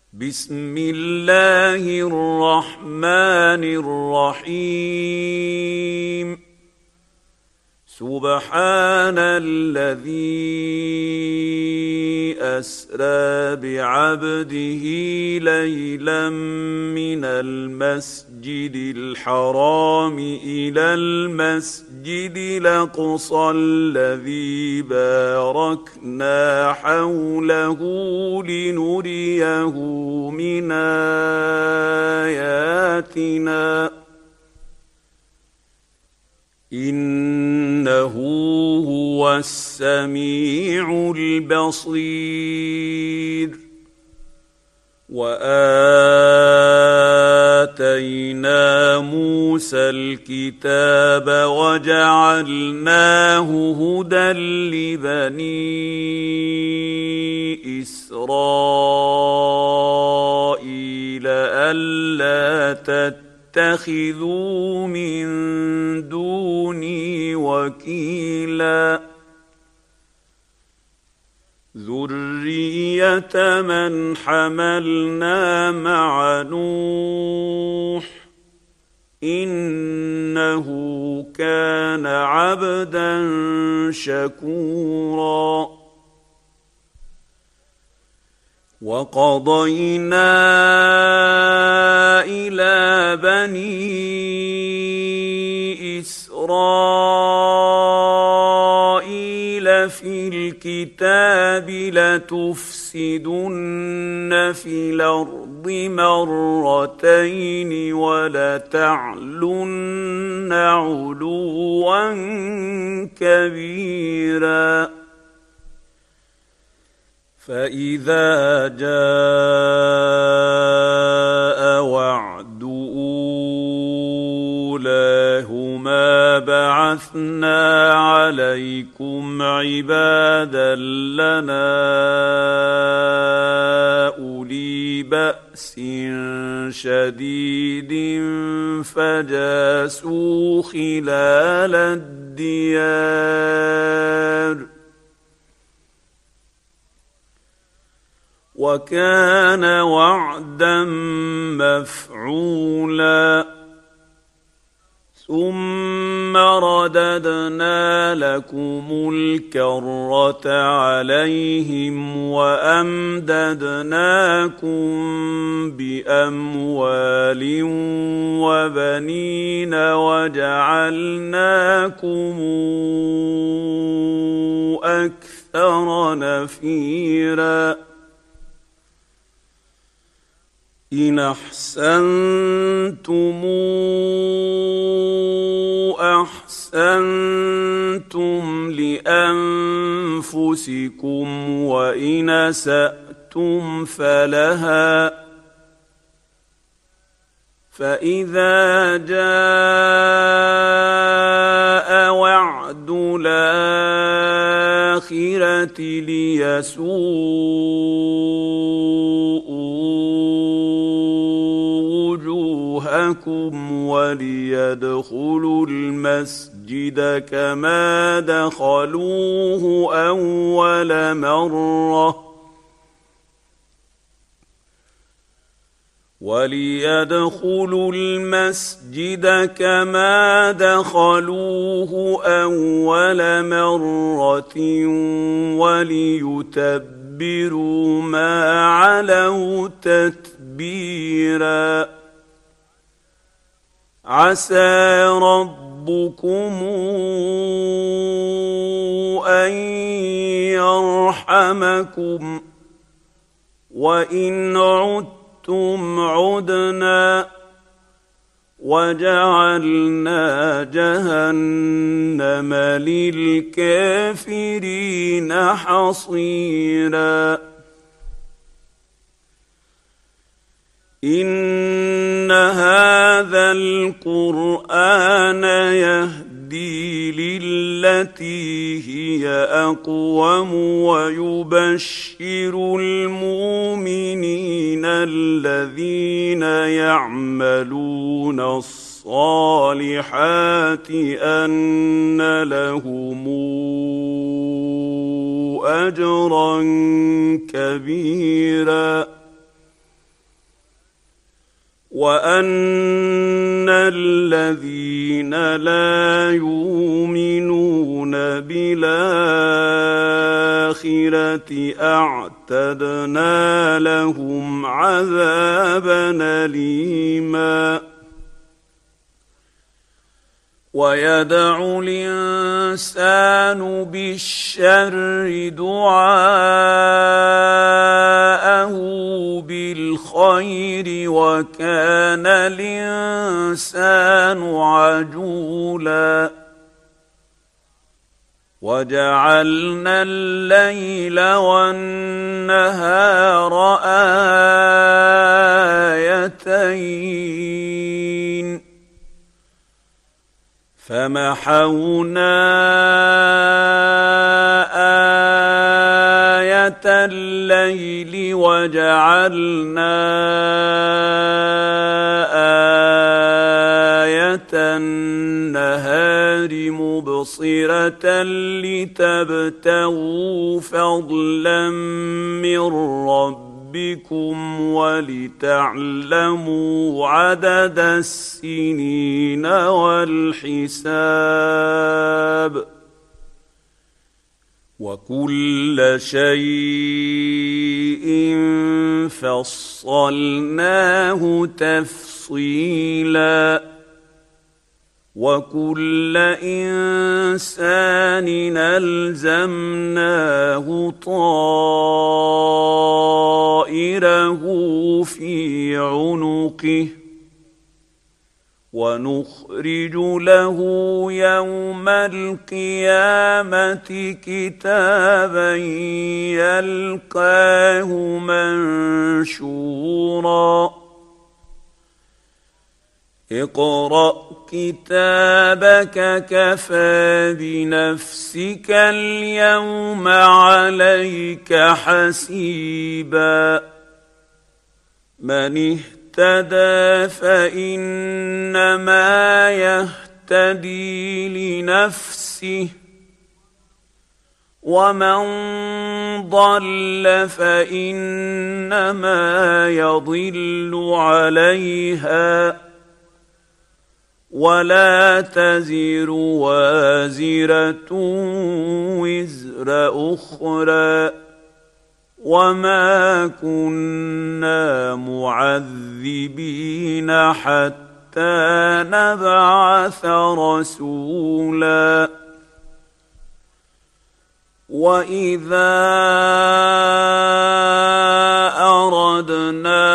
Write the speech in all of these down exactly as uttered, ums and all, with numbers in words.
بسم الله الرحمن الرحيم. سبحان الذي أسرى بعبده ليلا من المسجد الحرام إلى المسجد الأقصى الذي باركنا حوله لنريه من آياتنا إنه هو السميع البصير. وآتينا موسى الكتاب وجعلناه هدى لبني إسرائيل ألا تتخذوا من دوني وكيلا ذرية من حملنا مع نوح إنه كان عبدا شكورا. وقضينا إلى بني إسرائيل في الكتاب لتفسدن في الأرض مرتين ولتعلن علوا كبيرا. فإذا جاء وعد أولاهما بعثنا عليكم عبادا لنا أولي بأس شديد فجاسوا خلال الديار وكان وعدا مفعولا. ثم رددنا لكم الكرة عليهم وأمددناكم بأموال وبنين وجعلناكم أكثر نفيرا. إن أحسنتم أحسنتم لأنفسكم وإن أسأتم فلها. فإذا جاء وعد الآخرة ليسوءوا وجوهكم وليدخلوا المسجد كما دخلوه أول مرة وليدخلوا المسجد كما دخلوه أول مرة وليتبروا ما علوا تتبيرا. عسى ربكم أن يرحمكم وإن عدتم عدنا وجعلنا جهنم للكافرين حصيرا. إن هذا القرآن يهدي للتي هي أقوم ويبشر المؤمنين الذين يعملون الصالحات أن لهم أجرا كبيرا. وأن الذين لا يؤمنون بالآخرة أعتدنا لهم عذابا أليما ويدعو الإنسان بالشر دعاءه بالخير وكان الإنسان عجولا وجعلنا الليل والنهار آيتين فمحونا آية الليل وجعلنا آية النهار مبصرة لتبتغوا فضلا من ربكم بكم ولتعلموا عدد السنين والحساب وكل شيء فصلناه تفصيلا وكل إنسان ألزمناه طائره في عنقه ونخرج له يوم القيامة كتابا يلقاه منشورا اقرأ كتابك كفى بنفسك اليوم عليك حسيبا من اهتدى فإنما يهتدي لنفسه ومن ضل فإنما يضل عليها ولا تزر وازرة وزر أخرى وما كنا معذبين حتى نبعث رسولا وإذا أردنا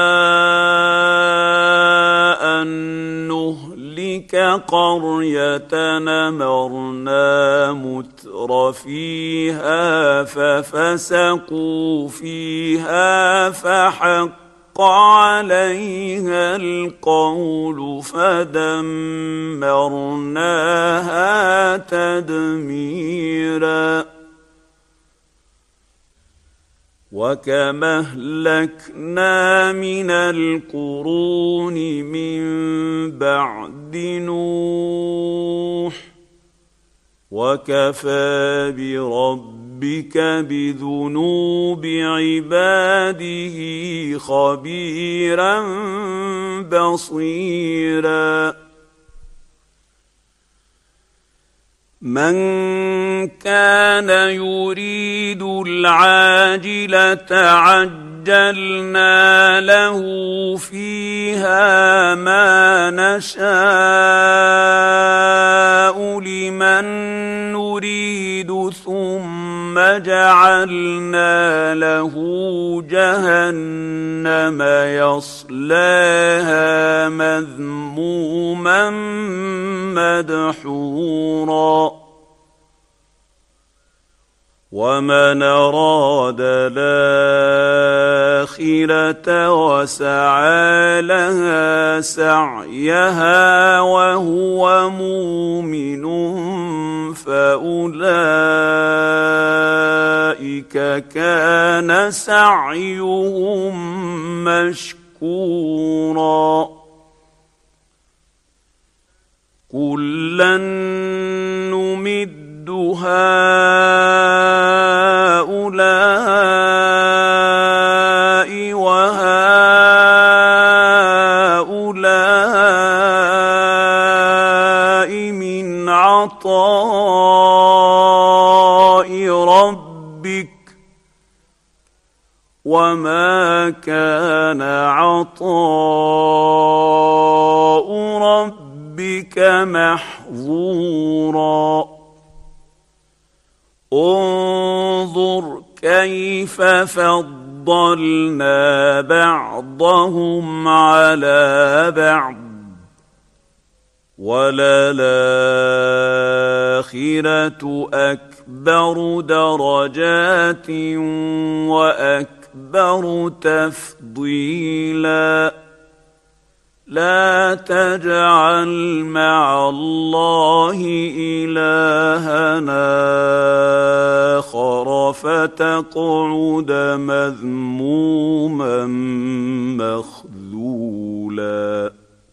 أن نهلك قرية أمرنا متر فيها ففسقوا فيها فحق عليها القول فدمرناها تدميرا وكم أهلكنا من القرون من بعد نوح وكفى بربك بذنوب عباده خبيرا بصيرا من كان يريد العاجلة عجلنا له فيها ما نشاء لمن نريد ثم جعلنا له جهنم يصلاها مذموما مدحورا ومن أراد الآخرة وسعى لها سعيها وهو مؤمن فأولئك كان سعيهم مشكورا كلا نمد هؤلاء وهؤلاء كان عطاء ربك محظورا انظر كيف فضلنا بعضهم على بعض وللآخرة أكبر درجات وأكبر تفضيلا لا تجعل مع الله إلهنا آخر فتقعد مذموما مخذولا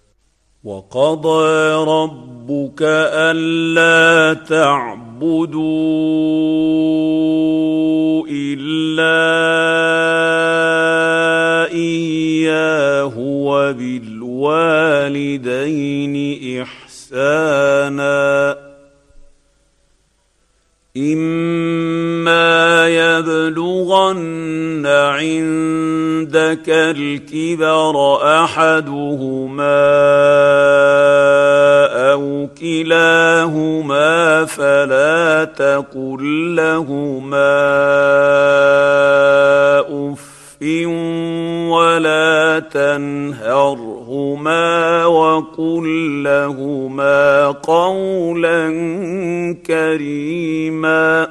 وقضى ربك ألا تعبدوا إلا إياه وبالوالدين إحسانا إما يبلغن عندك الكبر أحدهما أو كلاهما فلا تقل لهما أف ولا تنهرهما وقل لهما قولا كريما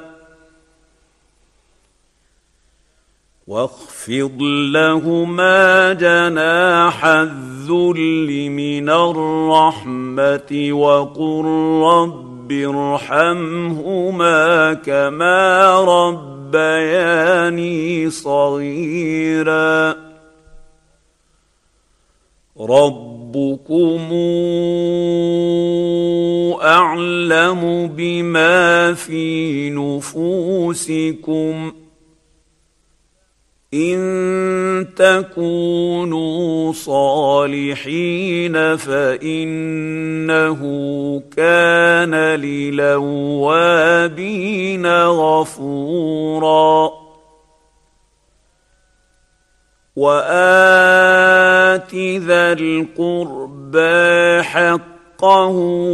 واخفض لهما جناح الذل من الرحمة وقل رب ارحمهما كما ربياني صغيرا ربكم أعلم بما في نفوسكم إن تكونوا صالحين فإنه كان للأوابين غفورا وآت ذا القربى حقه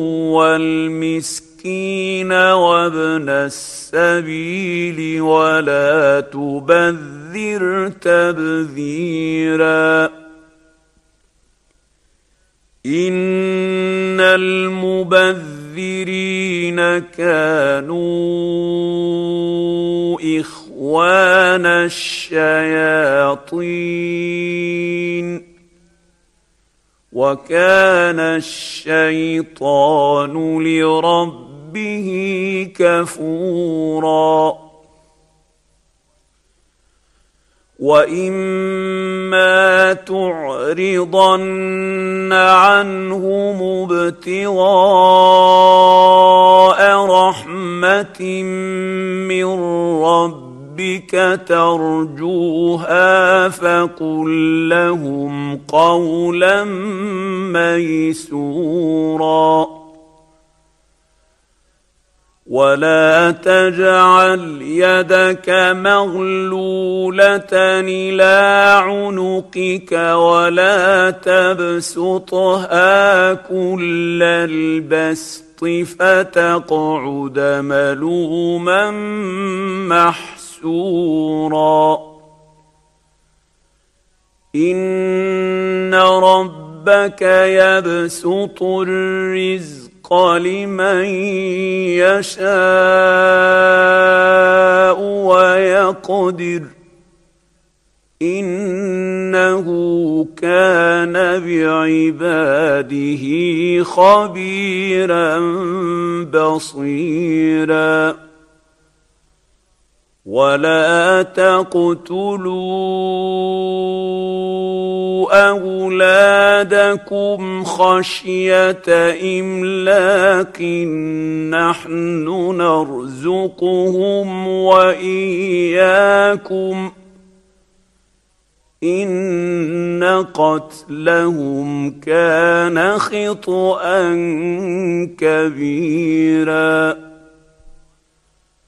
والمسكين وابن السبيل ولا تبذر تبذيرا إن المبذرين كانوا إخوان الشياطين وكان الشيطان لربه كفورا وإما تعرضن عنهم ابتغاء رحمة من ربك ترجوها فقل لهم قولا ميسورا ولا تجعل يدك مغلولة إلى عنقك ولا تبسطها كل البسط فتقعد ملوما محسورا إن ربك يبسط الرزق لمن يشاء ويقدر إنه كان بعباده خبيرا بصيرا ولا تقتلوا أولادكم خشية إملاق نحن نرزقهم وإياكم إن قتلهم كان خطأ كبيرا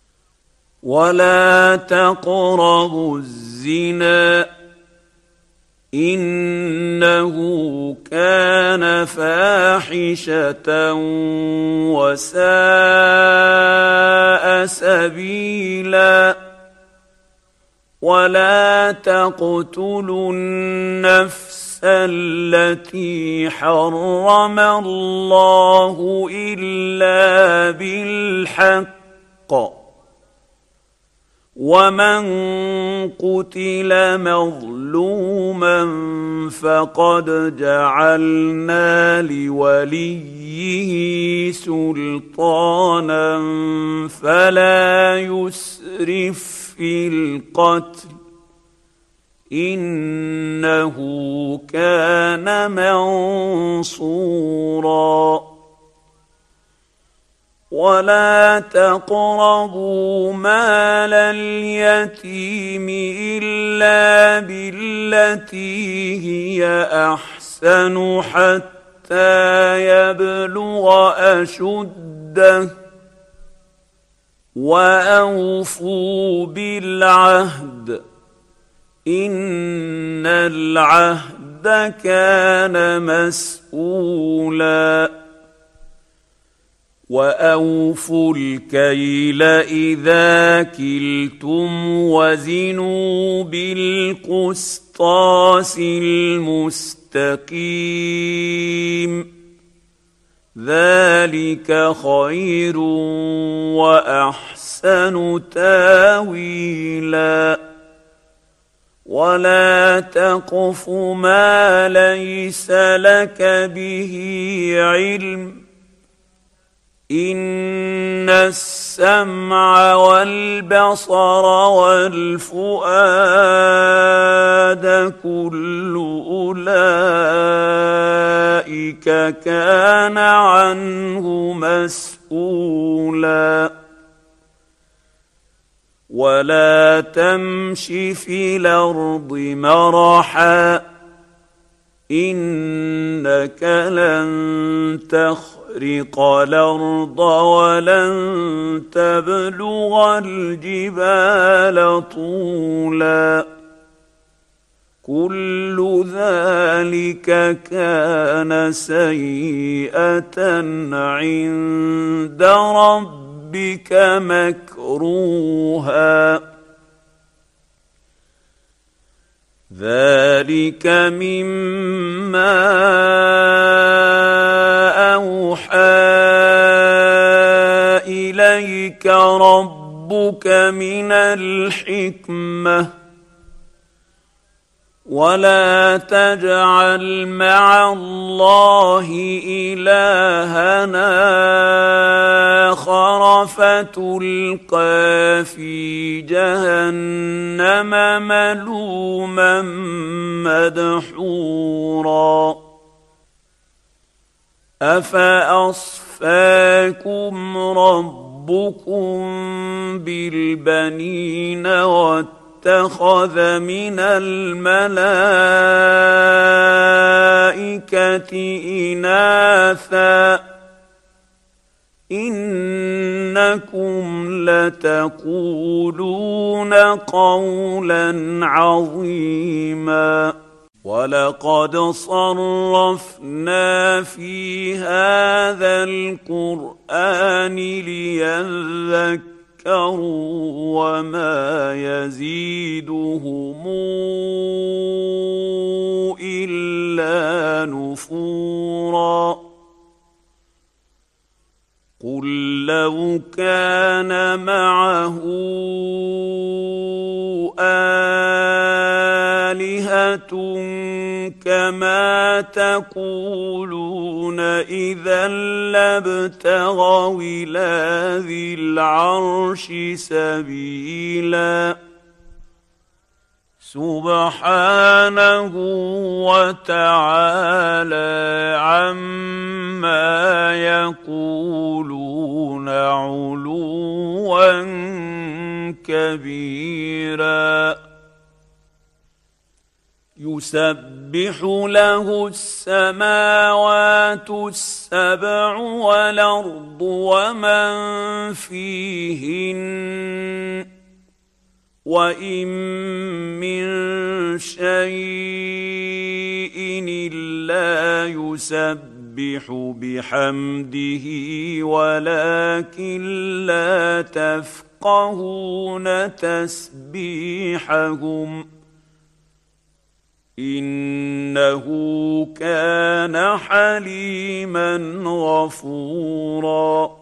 ولا تقربوا الزنا إنه كان فاحشة وساء سبيلا ولا تقتلوا النفس التي حرم الله إلا بالحق ومن قتل مظلوما فقد جعلنا لوليه سلطانا فلا يسرف في القتل إنه كان منصورا ولا تقربوا مال اليتيم إلا بالتي هي أحسن حتى يبلغ أشده وأوفوا بالعهد إن العهد كان مسؤولا وأوفوا الكيل إذا كلتم وزنوا بالقسطاس المستقيم ذلك خير وأحسن تاويلا ولا تقف ما ليس لك به علم إن السمع والبصر والفؤاد كل أولئك كان عنه مسؤولا ولا تمش في الأرض مرحا إنك لن تخرق الأرض ولن تبلغ الجبال طولا كل ذلك كان سيئة عند ربك مكروها ذلك مما أوحى إليك ربك من الحكمة ولا تجعل مع الله إلهنا آخر فتلقى في جهنم ملوما مدحورا أفأصفاكم ربكم بالبنين واتخذ من الملائكة إناثا إنكم لتقولون قولا عظيما ولقد صرفنا في هذا القرآن ليذكروا وما يزيدهم إلا نفورا قل لو كان معه آلهة كما تقولون إذا لابتغوا إلى ذي العرش سبيلا سبحانه وتعالى عما يقولون علوا كبيرا يسبح له السماوات السبع والأرض ومن فيهن وان من شيء الا يسبح بحمده ولكن لا تفقهون تسبيحهم انه كان حليما غفورا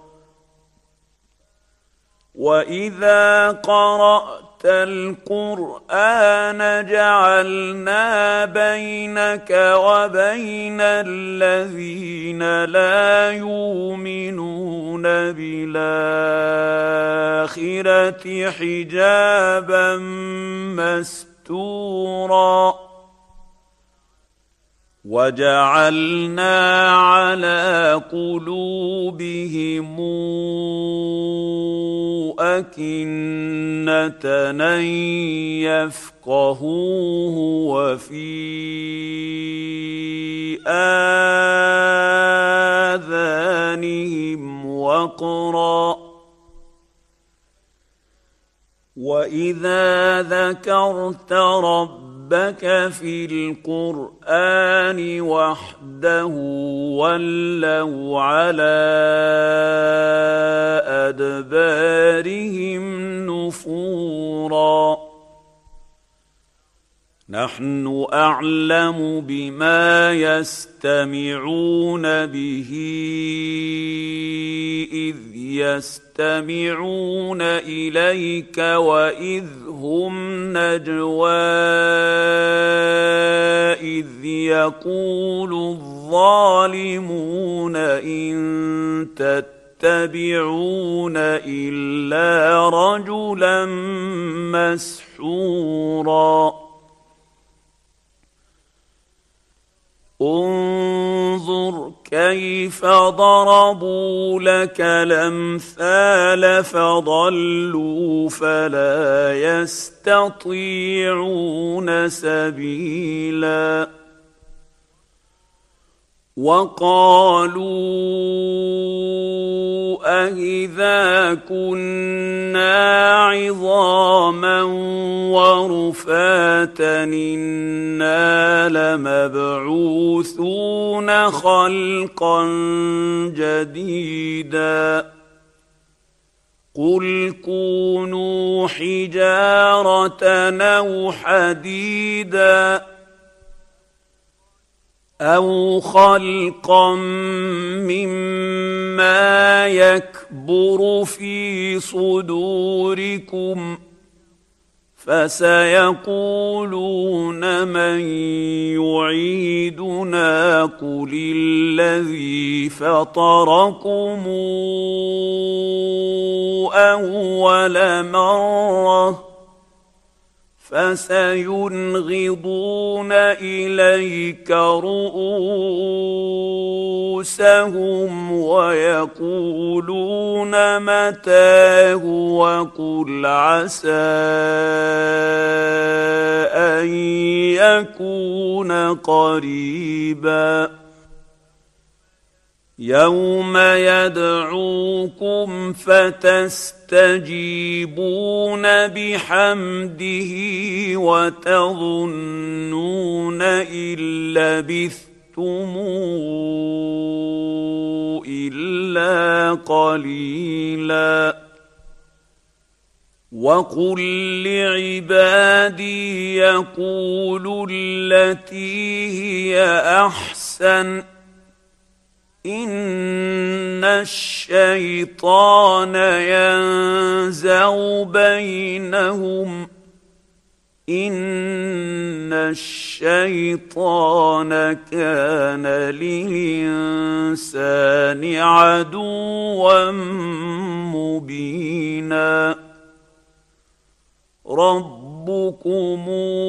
واذا قرات القرآن جعلنا بينك وبين الذين لا يؤمنون بالآخرة حجابا مستورا وجعلنا على قلوبهم أكنة أن يفقهوه وفي آذانهم وقرا وإذا ذكرت ربك ربك في القرآن وحده ولوا على أدبارهم نفورا نحن أعلم بما يستمعون به إذ يستمعون إليك وإذ هم نجوى إذ يقول الظالمون إن تتبعون إلا رجلا مسحورا انظر كيف ضربوا لك الأمثال فضلوا فلا يستطيعون سبيلا وقالوا أإذا كنا عظاما ورفاتا إنا لمبعوثون خلقا جديدا قل كونوا حجارة أو حديدا أو خلقا مما يكبر في صدوركم فسيقولون من يعيدنا قل الذي فطركم أول مرة فسينغضون إليك رؤوسهم ويقولون متاه وقل عسى أن يكون قريبا يوم يدعوكم فتستجيبون بحمده وتظنون إن لبثتم إلا قليلا وقل لعبادي يقولوا التي هي أحسن إن الشيطان ينزغ بينهم إن الشيطان كان للإنسان عدوا مبينا ربكم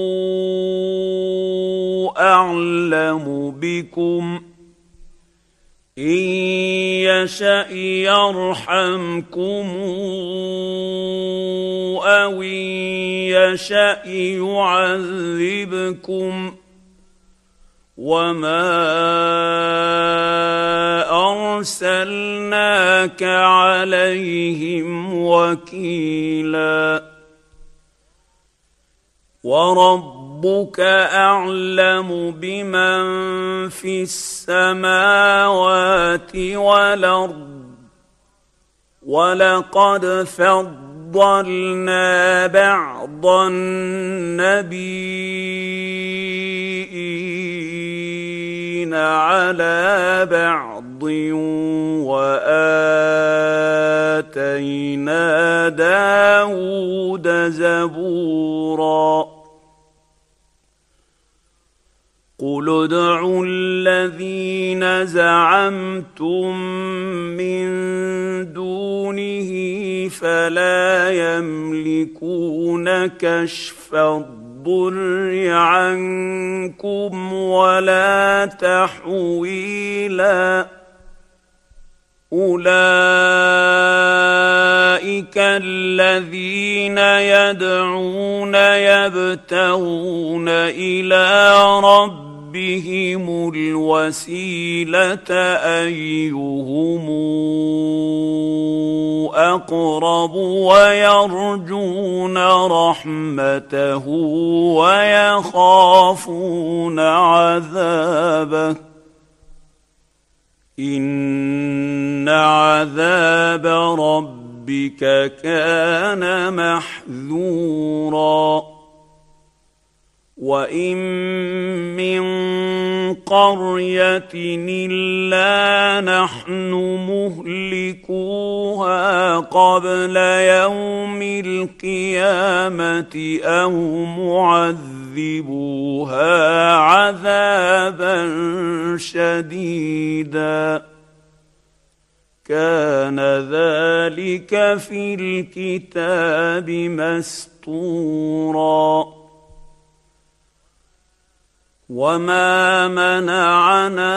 أعلم بكم إن يشأ يرحمكم أو إن يشأ يعذبكم وما أرسلناك عليهم وكيلا وربك أعلم بمن في السماوات والأرض ولقد فضلنا بعض النبيين على بعض وآتينا داود زبورا قل ادعوا الذين زعمتم من دونه فلا يملكون كشف الضر عنكم ولا تحويلا أولئك الذين يدعون يبتغون إلى ربهم بهم الوسيلة أيهم أقرب ويرجون رحمته ويخافون عذابه إن عذاب ربك كان محذورا وإن من قرية إلا نحن مهلكوها قبل يوم القيامة أو معذبوها عذابا شديدا كان ذلك في الكتاب مسطورا وما منعنا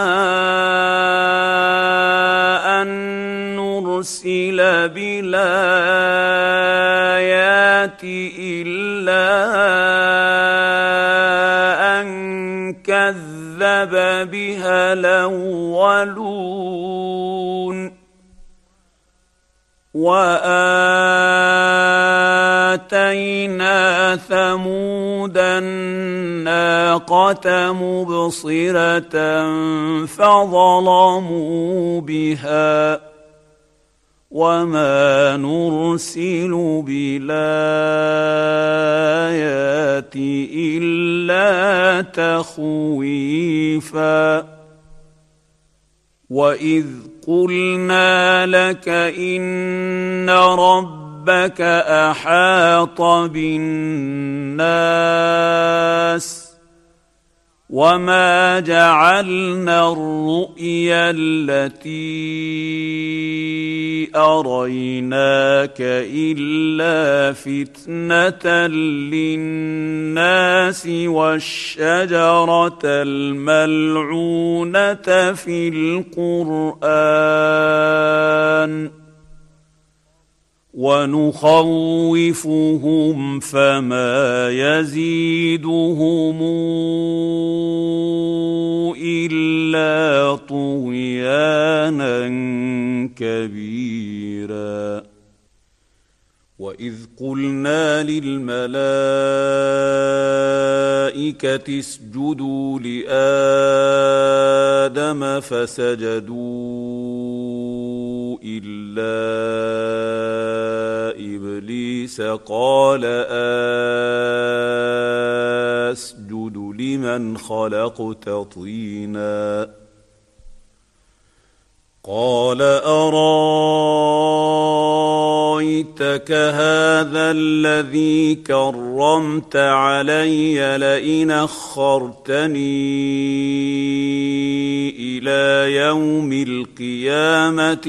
أن نرسل بالآيات إلا أن كذب بها الأولون وآتينا ثمود الناقة مبصرة فظلموا بها وما نرسل بالآيات إلا تخويفا وإذ قلنا لك إن ربك أحاط بالناس وما جعلنا الرؤيا التي أريناك إلا فتنة للناس والشجرة الملعونة في القرآن ونخوفهم فما يزيدهم إلا طغيانا كبيرا وإذ قلنا للملائكة اسجدوا لآدم فسجدوا إلا إبليس قال أسجد لمن خلقت طينا قال أرايتك هذا الذي كرمت علي لئن أخرتني إلى يوم القيامة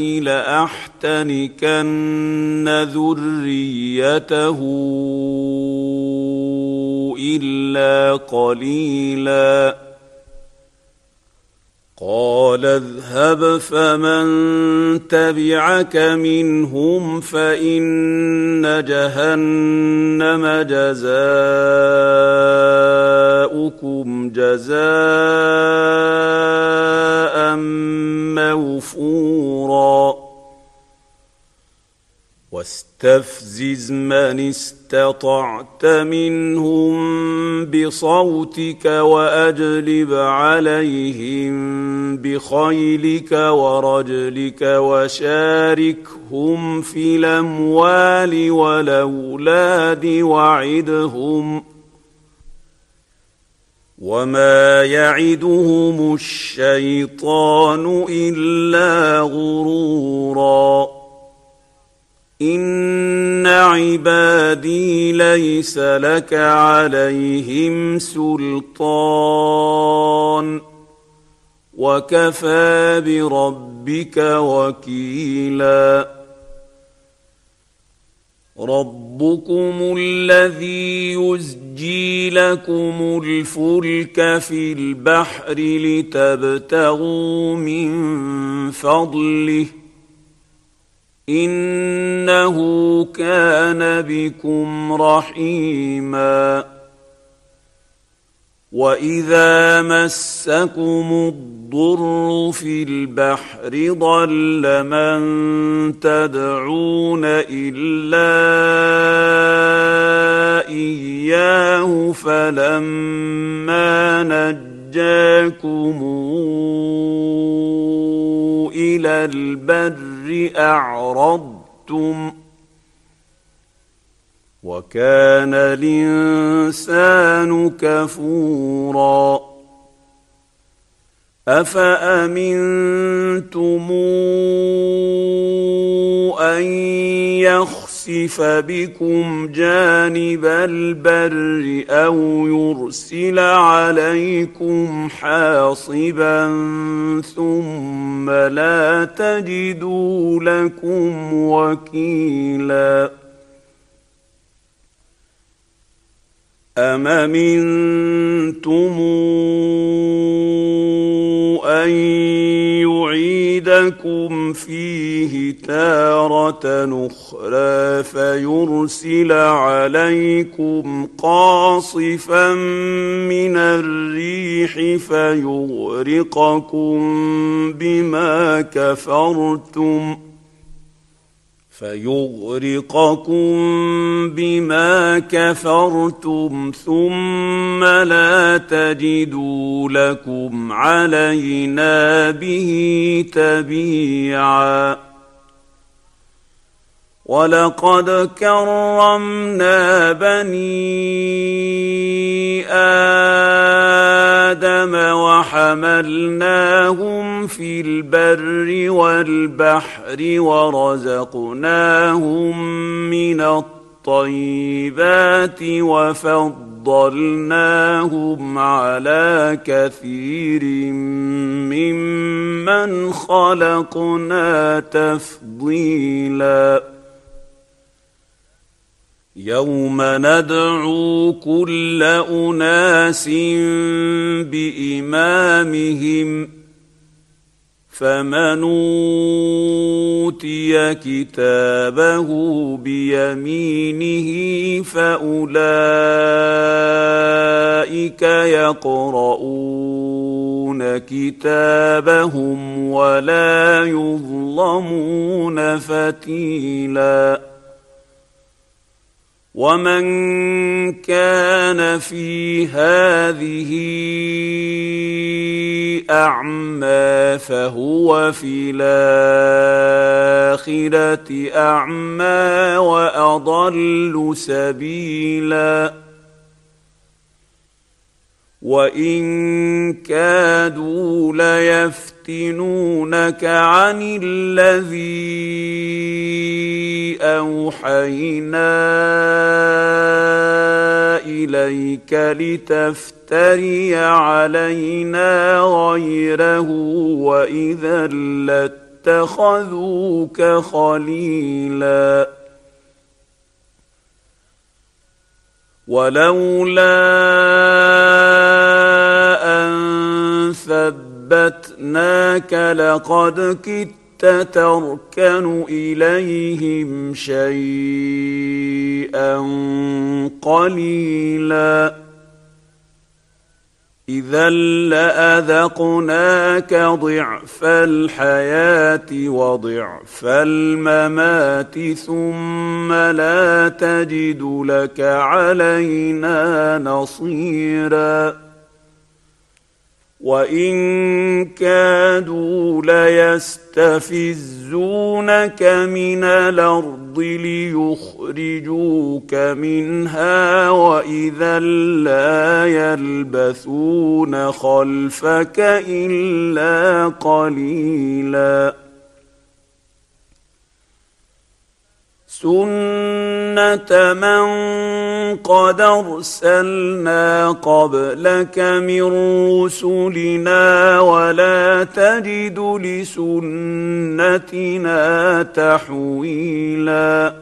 لأحتنكن ذريته إلا قليلا قال اذهب فمن تبعك منهم فإن جهنم جزاؤكم جزاء موفورا واستفزز من استطعت منهم بصوتك وأجلب عليهم بخيلك ورجلك وشاركهم في الأموال والأولاد وعدهم وما يعدهم الشيطان إلا غرورا إن عبادي ليس لك عليهم سلطان وكفى بربك وكيلا ربكم الذي يزجي لكم الفلك في البحر لتبتغوا من فضله إنه كان بكم رحيما وإذا مسكم الضر في البحر ضل من تدعون إلا إياه فلما نجاكم إلى البر أعرضتم وكان الإنسان كفورا أفأمنتم أن يخسف بكم جانب البر أو يرسل عليكم حاصبا ثم لا تجدوا لكم وكيلا أم أمنتم أن يعيدكم فيه تارة أخرى فيرسل عليكم قاصفا من الريح فيغرقكم بما كفرتم فيغرقكم بما كفرتم ثم لا تجدوا لكم علينا به تبيعا ولقد كرمنا بني آدم وحملناهم في البر والبحر ورزقناهم من الطيبات وفضلناهم على كثير ممن خلقنا تفضيلا يوم ندعو كل أناس بإمامهم فمن أوتي كتابه بيمينه فأولئك يقرؤون كتابهم ولا يظلمون فتيلا ومن كان في هذه أعمى فهو في الآخرة أعمى وأضل سبيلا وإن كادوا ليفتنونك عن الذي أوحينا إليك لتفتري علينا غيره وإذا لاتخذوك خليلا ولولا أن ثبتناك لقد كدت تركن إليهم شيئا قليلا إذا لأذقناك ضعف الحياة وضعف الممات ثم لا تجد لك علينا نصيرا وإن كادوا ليستفزونك من الأرض ليخرجوك منها وإذا لا يلبثون خلفك إلا قليلا سنة من قد أرسلنا قبلك من رسلنا ولا تجد لسنتنا تحويلا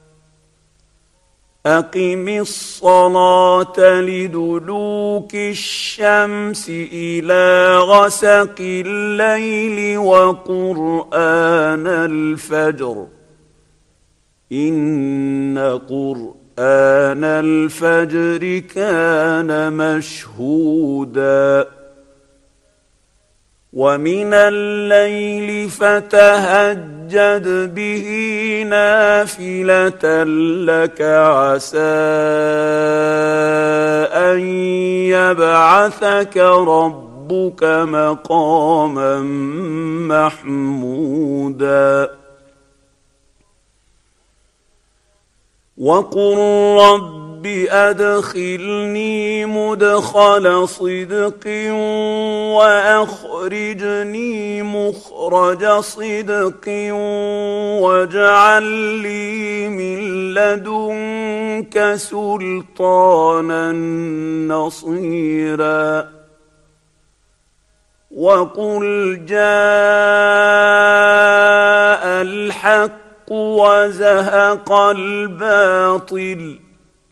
أقم الصلاة لدلوك الشمس إلى غسق الليل وقرآن الفجر إن قرآن الفجر كان مشهودا ومن الليل فتهجد به نافلة لك عسى أن يبعثك ربك مقاما محمودا وقل رب أدخلني مدخل صدق وأخرجني مخرج صدق واجعل لي من لدنك سلطانا نصيرا وقل جاء الحق وزهق الباطل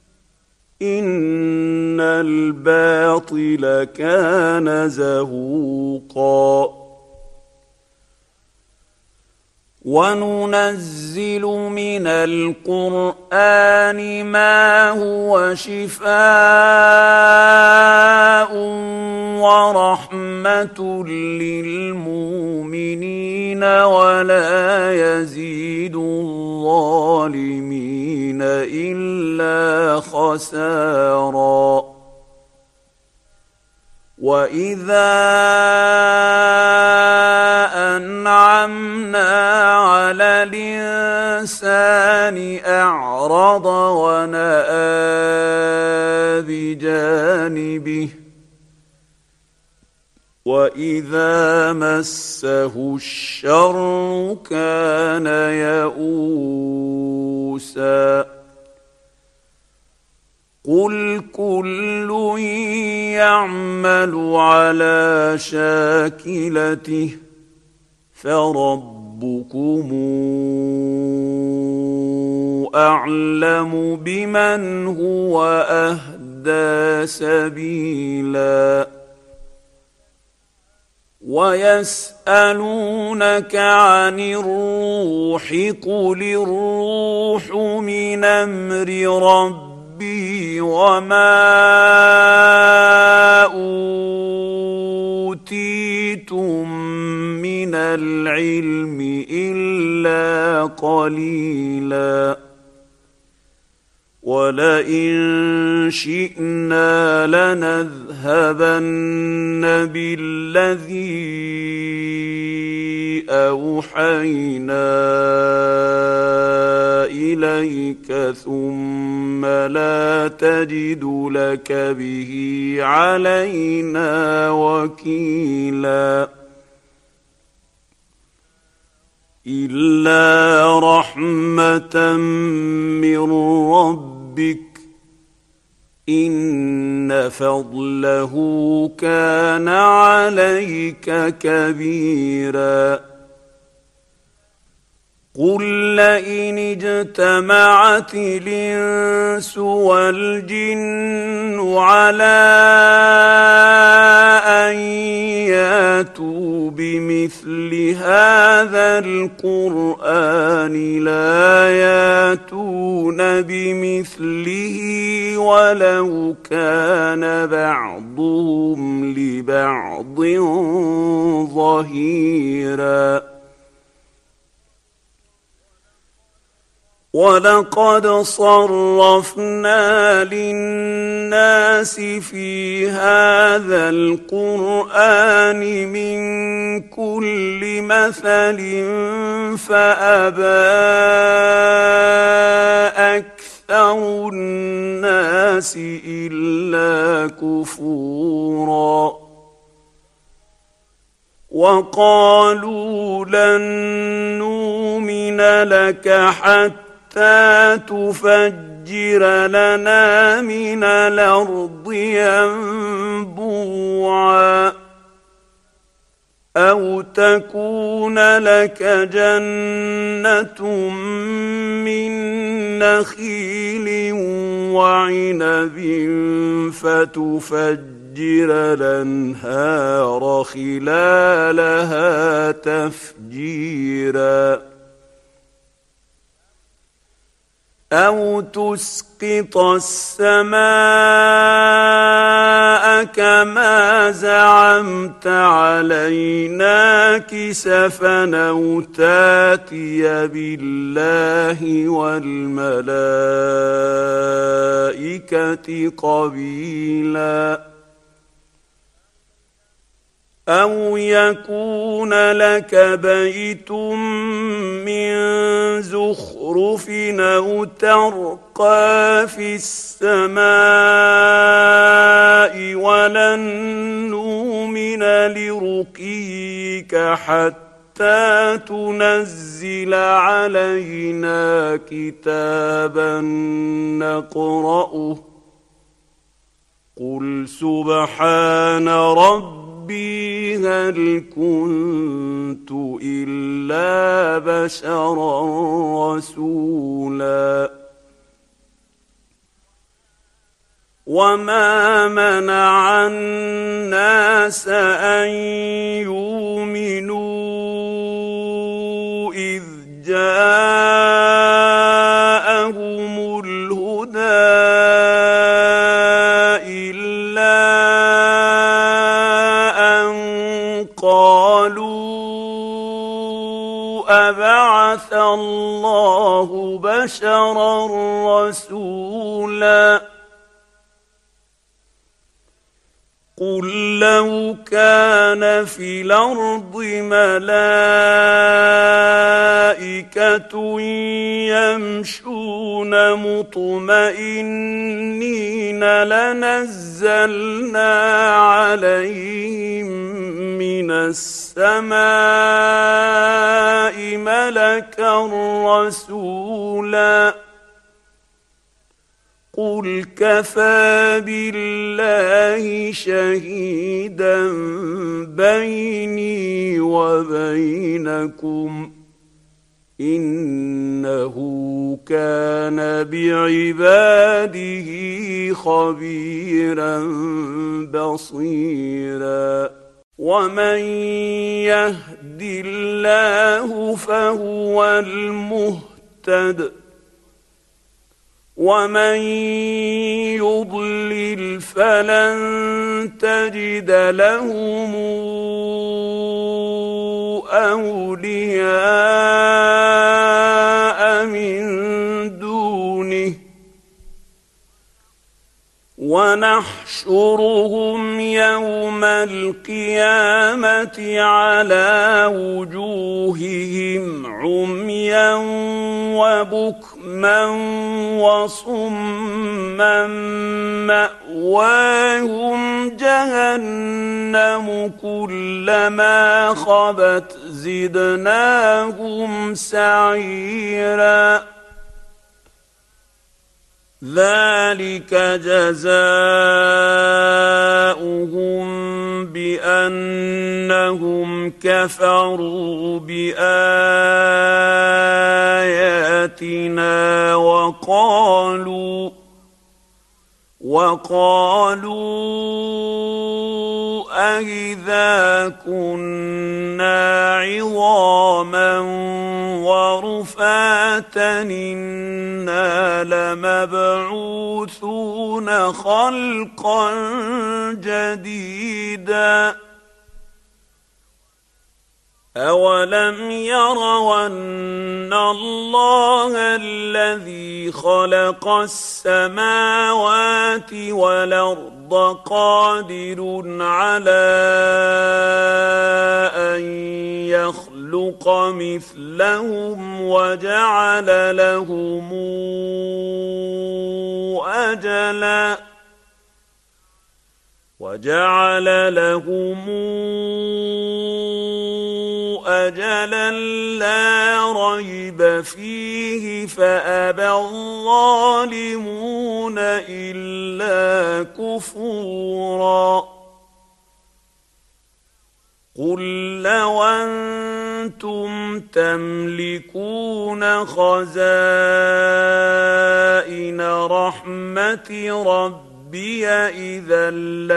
إن الباطل كان زهوقا وننزل من القرآن ما هو شفاء ورحمة للمؤمنين ولا يزيد الظالمين إلا خسارا وإذا أنعمنا على الإنسان أعرض ونأى بجانبه وإذا مسه الشر كان يئوسا قل كل يعمل على شاكلته فربكم أعلم بمن هو أهدى سبيلا ويسألونك عن الروح قل الروح من أمر ربي وما أوتيتم من العلم إلا قليلا ولئن شئنا لنذهبن بالذي أوحينا إليك ثم لا تجد لك به علينا وكيلا إلا رحمة من ربك إن فضله كان عليك كبيرا قل لئن اجتمعت الإنس والجن على أن ياتوا بمثل هذا القرآن لا ياتون بمثله ولو كان بعضهم لبعض ظهيرا ولقد صرفنا للناس في هذا القرآن من كل مثل فأبى أكثر الناس إلا كفورا وقالوا لن نؤمن لك حتى تفجر لنا من الأرض ينبوعا أو تكون لك جنة من نخيل وعنب فتفجر الأنهار خلالها تفجيرا أو تسقط السماء كما زعمت علينا كسفا أو تاتي بالله والملائكة قبيلا أو يكون لك بيت من زخرف أو ترقى في السماء ولن نؤمن لرقيك حتى تنزل علينا كتابا نقرأه قل سبحان ربي هل كنت إلا بشرا رسولا وما منع الناس أن يؤمنوا إذ جاءهم الهدى أبعث الله بشرا رسولا قل لو كان في الأرض ملائكة يمشون مطمئنين لنزلنا عليهم من السماء ملكا رسولا قل كفى بالله شهيدا بيني وبينكم إنه كان بعباده خبيرا بصيرا ومن يهد الله فهو المهتد ومن يضلل فلن تجد لهم أولياء من دونه ونحشرهم يوم القيامة على وجوههم عميا وبكما وصما مأواهم جهنم كلما خبت زدناهم سعيرا ذلك جزاؤهم بأنهم كفروا بآياتنا وقالوا وقالوا أإذا كنا عظاما ورفاتا إنا لمبعوثون خلقا جديدا أولم يروا أن الله الذي خلق السماوات والأرض قادر على أن يخلق مثلهم وجعل لهم أجلا وجعل لهم أجلا لا ريب فيه فأبى الظالمون إلا كفورا قل لو أنتم تملكون خزائن رحمة ربي إذا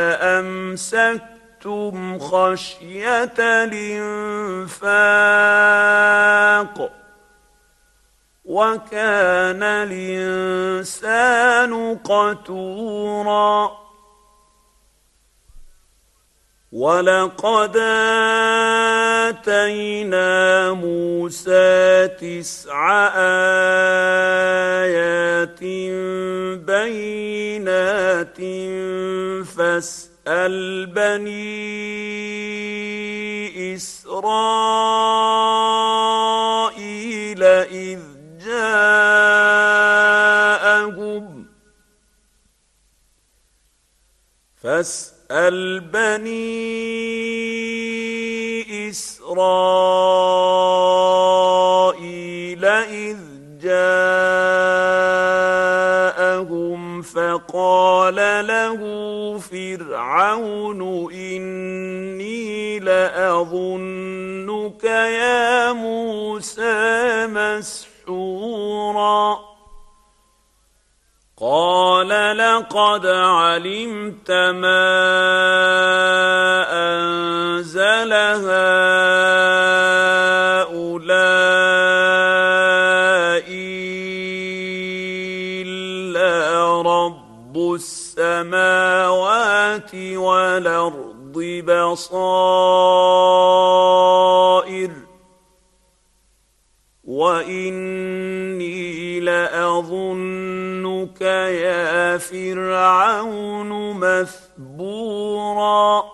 لأمسكتم خشية الإنفاق وكان الإنسان قتورا ولقد آتينا موسى تسع آيات بينات فاسأل بني إسرائيل إذ جاءهم فاسأل بني إسرائيل إذ جاءهم فقال له فرعون إني لأظنك يا موسى مسحورا قال لقد علمت ما أنزل هؤلاء إلا رب السماوات والأرض بصائر وإني لأظنك يا فرعون مثبورا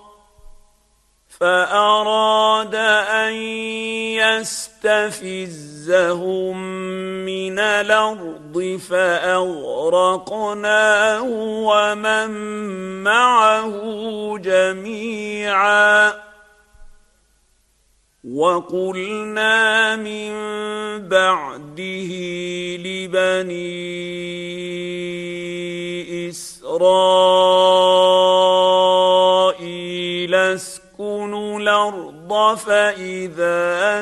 فأراد أن يستفزهم من الأرض فأغرقناه ومن معه جميعا وقلنا من بعده لبني إسرائيل اسكنوا الأرض فإذا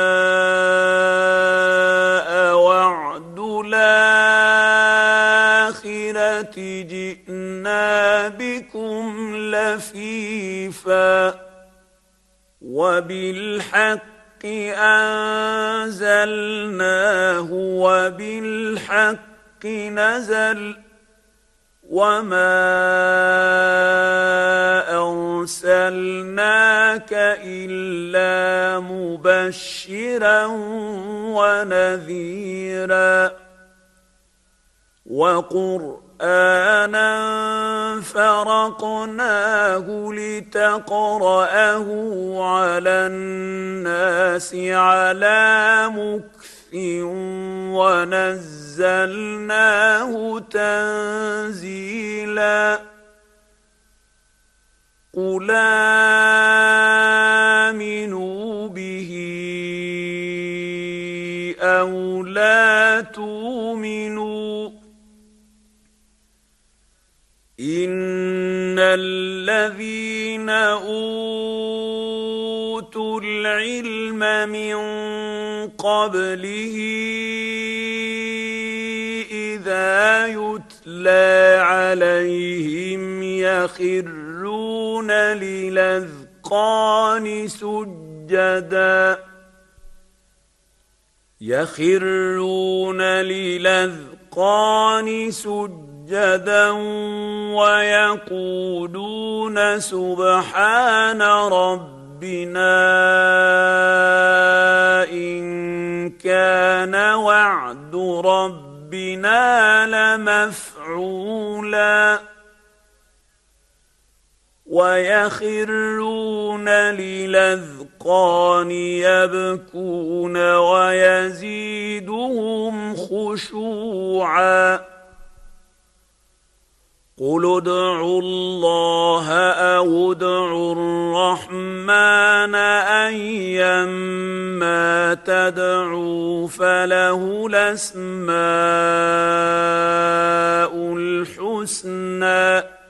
جاء وعد الآخرة جئنا بكم لفيفا وبالحق أنزلناه وبالحق نزل وما أرسلناك إلا مبشرا ونذيرا وقرآنا فرقناه لتقرأه على الناس على مكث ونزلناه تنزيلا قل آمنوا به أو لا تؤمنوا العلم من قبله إذا يتلى عليهم يخرون للأذقان سجدا يخرون للأذقان سجدا ويقولون سبحان ربنا إن كان وعد ربنا لمفعولا ويخرون للأذقان يبكون ويزيدهم خشوعا قل ادعوا الله أو ادعوا الرحمن أيما تدعوا فله الأسماء الحسنى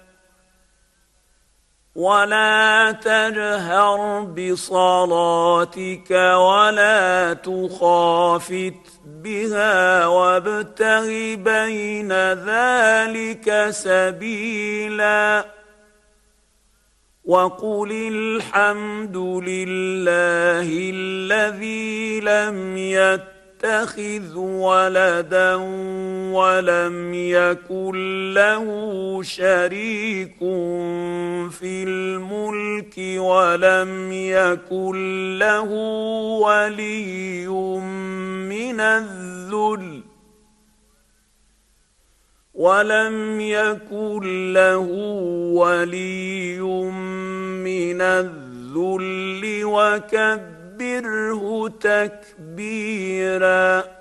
ولا تجهر بصلاتك ولا تخافت بها وابتغ بين ذلك سبيلا وقل الحمد لله الذي لم يتخذ ولدا ولم يكن له شريك في الملك ولم يكن له ولي من الذل ولم يكن له ولي من الذل وكبره تكبيرا.